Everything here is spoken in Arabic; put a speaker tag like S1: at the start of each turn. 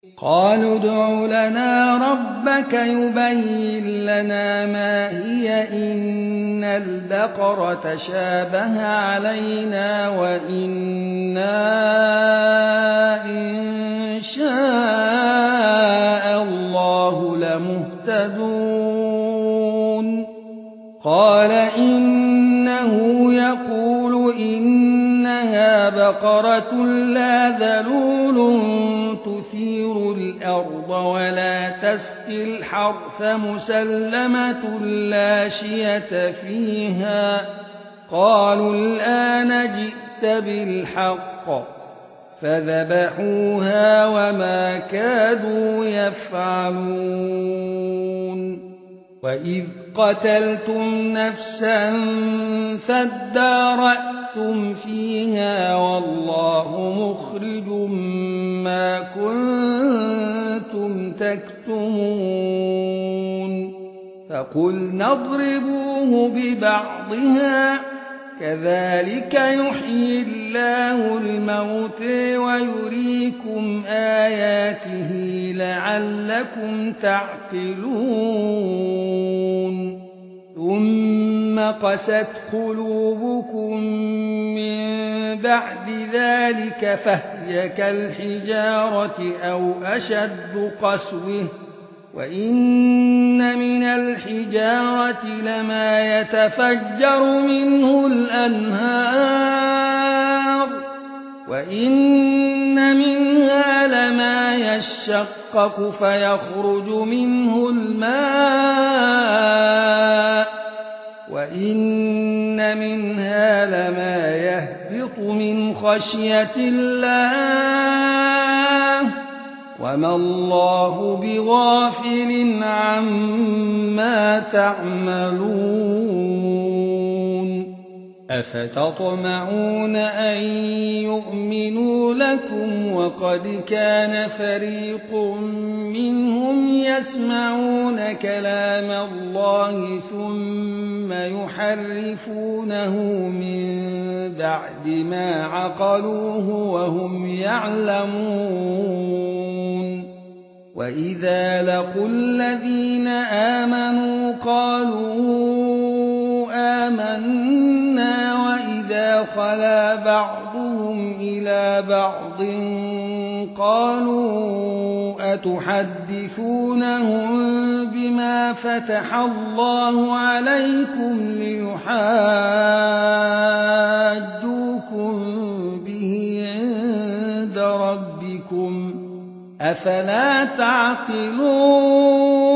S1: قالوا ادع لنا ربك يبين لنا ما هي إن البقرة شابه علينا وإنا إن شاء الله لمهتدون قال إنه يقول إنها بقرة لا ذلول تثير الأرض ولا تسقي الحرث مسلمة لا شية فيها قالوا الآن جئت بالحق فذبحوها وما كادوا يفعلون وإذ قتلتم نفسا فادارأتم فيها والله مخرج ما كنتم تكتمون فقلنا اضربوه ببعضها كذلك يحيي الله الموت ويريكم آياته لعلكم تعقلون ثم قست قلوبكم من بعد ذلك فهي كالحجارة أو أشد قسوة وإن من الحجارة لما يتفجر منه الأنهار وإن منها لما يشقق فيخرج منه الماء وإن منها لما يهبط من خشية الله وما الله بغافل عما تعملون أفتطمعون أن يؤمنوا لكم وقد كان فريق منهم يسمعون كلام الله ثم يحرفونه من بعد ما عقلوه وهم يعلمون وإذا لقوا الذين آمنوا قالوا آمنا وإذا خلا بعضهم إلى بعض قالوا أتحدثونهم بما فتح الله عليكم ليحاجوكم به عند ربكم أفلا تعقلون